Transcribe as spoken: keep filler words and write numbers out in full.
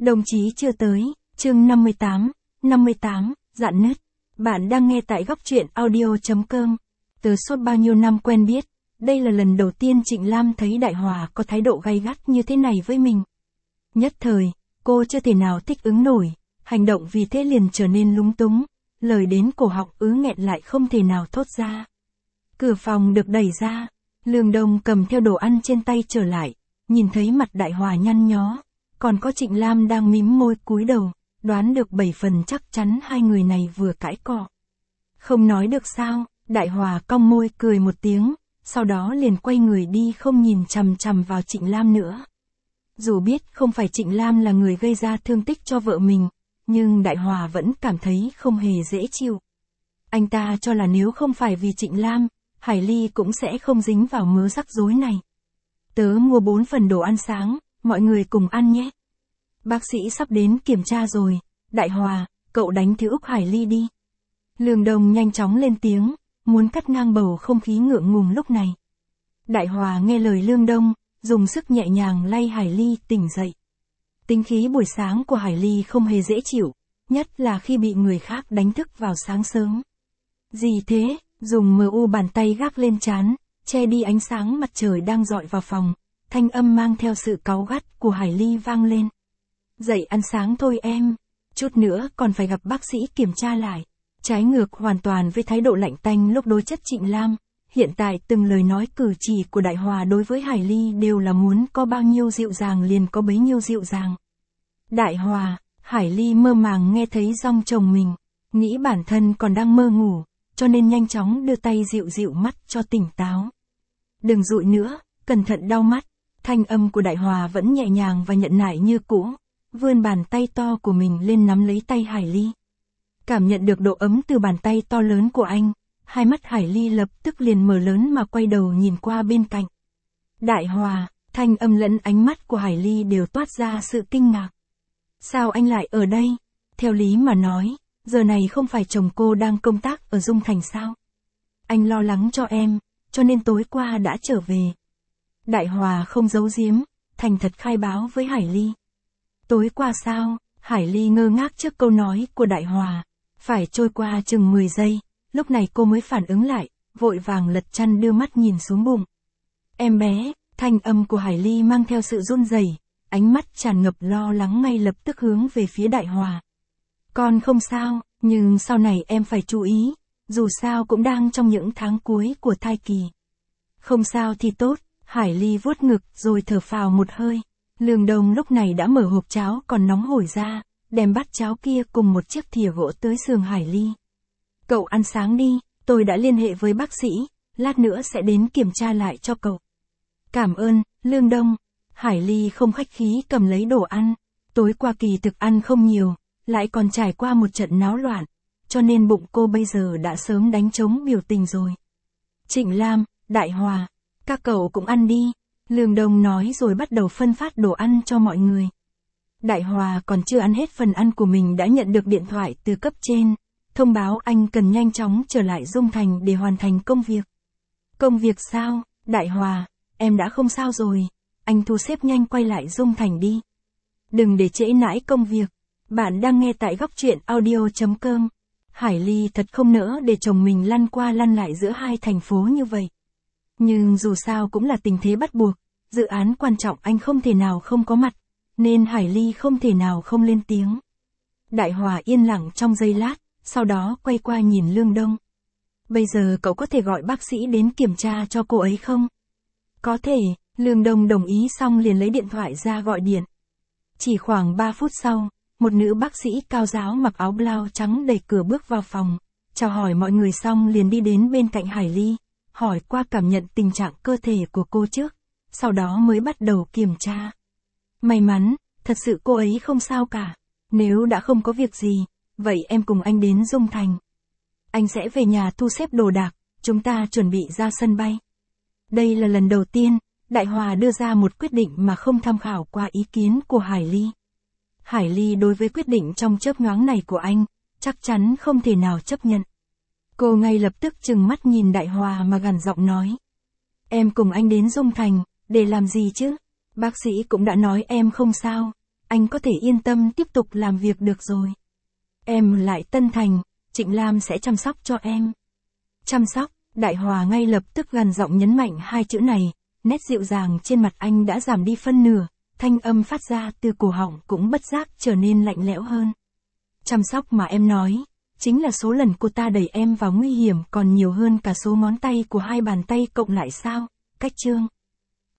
Đồng chí chưa tới, chương năm mươi tám, năm mươi tám, dạn nứt. Bạn đang nghe tại góc truyện audio chấm com. Từ suốt bao nhiêu năm quen biết, đây là lần đầu tiên Trịnh Lam thấy Đại Hòa có thái độ gay gắt như thế này với mình. Nhất thời, cô chưa thể nào thích ứng nổi, hành động vì thế liền trở nên lúng túng, lời đến cổ họng ứ nghẹn lại không thể nào thốt ra. Cửa phòng được đẩy ra, Lương Đông cầm theo đồ ăn trên tay trở lại, nhìn thấy mặt Đại Hòa nhăn nhó, còn có Trịnh Lam đang mím môi cúi đầu, đoán được bảy phần chắc chắn hai người này vừa cãi cọ. Không nói được sao, Đại Hòa cong môi cười một tiếng, sau đó liền quay người đi không nhìn chằm chằm vào Trịnh Lam nữa. Dù biết không phải Trịnh Lam là người gây ra thương tích cho vợ mình, nhưng Đại Hòa vẫn cảm thấy không hề dễ chịu. Anh ta cho là nếu không phải vì Trịnh Lam, Hải Ly cũng sẽ không dính vào mớ rắc rối này. Tớ mua bốn phần đồ ăn sáng, mọi người cùng ăn nhé. Bác sĩ sắp đến kiểm tra rồi, Đại Hòa, cậu đánh thiếu Úc Hải Ly đi. Lương Đông nhanh chóng lên tiếng, muốn cắt ngang bầu không khí ngượng ngùng lúc này. Đại Hòa nghe lời Lương Đông, dùng sức nhẹ nhàng lay Hải Ly tỉnh dậy. Tính khí buổi sáng của Hải Ly không hề dễ chịu, nhất là khi bị người khác đánh thức vào sáng sớm. Gì thế, dùng mờ u bàn tay gác lên trán, che đi ánh sáng mặt trời đang rọi vào phòng, thanh âm mang theo sự cáu gắt của Hải Ly vang lên. Dậy ăn sáng thôi em, chút nữa còn phải gặp bác sĩ kiểm tra lại. Trái ngược hoàn toàn với thái độ lạnh tanh lúc đối chất Trịnh Lam, hiện tại từng lời nói cử chỉ của Đại Hòa đối với Hải Ly đều là muốn có bao nhiêu dịu dàng liền có bấy nhiêu dịu dàng. Đại Hòa, Hải Ly mơ màng nghe thấy giọng chồng mình, nghĩ bản thân còn đang mơ ngủ, cho nên nhanh chóng đưa tay dịu dịu mắt cho tỉnh táo. Đừng dụi nữa, cẩn thận đau mắt. Thanh âm của Đại Hòa vẫn nhẹ nhàng và nhận nại như cũ, vươn bàn tay to của mình lên nắm lấy tay Hải Ly. Cảm nhận được độ ấm từ bàn tay to lớn của anh, hai mắt Hải Ly lập tức liền mở lớn mà quay đầu nhìn qua bên cạnh. Đại Hòa, thanh âm lẫn ánh mắt của Hải Ly đều toát ra sự kinh ngạc. Sao anh lại ở đây? Theo lý mà nói, giờ này không phải chồng cô đang công tác ở Dung Thành sao? Anh lo lắng cho em, cho nên tối qua đã trở về. Đại Hòa không giấu giếm, thành thật khai báo với Hải Ly. Tối qua sao? Hải Ly ngơ ngác trước câu nói của Đại Hòa. Phải trôi qua chừng mười giây, lúc này cô mới phản ứng lại, vội vàng lật chăn đưa mắt nhìn xuống bụng. Em bé, thanh âm của Hải Ly mang theo sự run rẩy, ánh mắt tràn ngập lo lắng ngay lập tức hướng về phía Đại Hòa. Con không sao, nhưng sau này em phải chú ý, dù sao cũng đang trong những tháng cuối của thai kỳ. Không sao thì tốt, Hải Ly vuốt ngực rồi thở phào một hơi. Lương Đông lúc này đã mở hộp cháo còn nóng hổi ra, đem bát cháo kia cùng một chiếc thìa gỗ tới giường Hải Ly. Cậu ăn sáng đi, tôi đã liên hệ với bác sĩ, lát nữa sẽ đến kiểm tra lại cho cậu. Cảm ơn, Lương Đông. Hải Ly không khách khí cầm lấy đồ ăn. Tối qua kỳ thực ăn không nhiều, lại còn trải qua một trận náo loạn, cho nên bụng cô bây giờ đã sớm đánh trống biểu tình rồi. Trịnh Lam, Đại Hòa, các cậu cũng ăn đi. Lương Đông nói rồi bắt đầu phân phát đồ ăn cho mọi người. Đại Hòa còn chưa ăn hết phần ăn của mình đã nhận được điện thoại từ cấp trên, thông báo anh cần nhanh chóng trở lại Dung Thành để hoàn thành công việc. Công việc sao? Đại Hòa, em đã không sao rồi, anh thu xếp nhanh quay lại Dung Thành đi. Đừng để trễ nãi công việc. Bạn đang nghe tại góc truyện audio chấm com. Hải Ly thật không nỡ để chồng mình lăn qua lăn lại giữa hai thành phố như vậy. Nhưng dù sao cũng là tình thế bắt buộc, dự án quan trọng anh không thể nào không có mặt, nên Hải Ly không thể nào không lên tiếng. Đại Hòa yên lặng trong giây lát, sau đó quay qua nhìn Lương Đông. Bây giờ cậu có thể gọi bác sĩ đến kiểm tra cho cô ấy không? Có thể, Lương Đông đồng ý xong liền lấy điện thoại ra gọi điện. Chỉ khoảng ba phút sau, một nữ bác sĩ cao ráo mặc áo blau trắng đẩy cửa bước vào phòng, chào hỏi mọi người xong liền đi đến bên cạnh Hải Ly, hỏi qua cảm nhận tình trạng cơ thể của cô trước, sau đó mới bắt đầu kiểm tra. May mắn, thật sự cô ấy không sao cả. Nếu đã không có việc gì, vậy em cùng anh đến Dung Thành. Anh sẽ về nhà thu xếp đồ đạc, chúng ta chuẩn bị ra sân bay. Đây là lần đầu tiên, Đại Hòa đưa ra một quyết định mà không tham khảo qua ý kiến của Hải Ly. Hải Ly đối với quyết định trong chớp nhoáng này của anh, chắc chắn không thể nào chấp nhận. Cô ngay lập tức trừng mắt nhìn Đại Hòa mà gằn giọng nói. Em cùng anh đến Dung Thành, để làm gì chứ? Bác sĩ cũng đã nói em không sao. anh có thể yên tâm tiếp tục làm việc được rồi. Em lại Tân Thành, Trịnh Lam sẽ chăm sóc cho em. Chăm sóc, Đại Hòa ngay lập tức gằn giọng nhấn mạnh hai chữ này, nét dịu dàng trên mặt anh đã giảm đi phân nửa, thanh âm phát ra từ cổ họng cũng bất giác trở nên lạnh lẽo hơn. Chăm sóc mà em nói, chính là số lần cô ta đẩy em vào nguy hiểm còn nhiều hơn cả số ngón tay của hai bàn tay cộng lại sao, Cách Trương.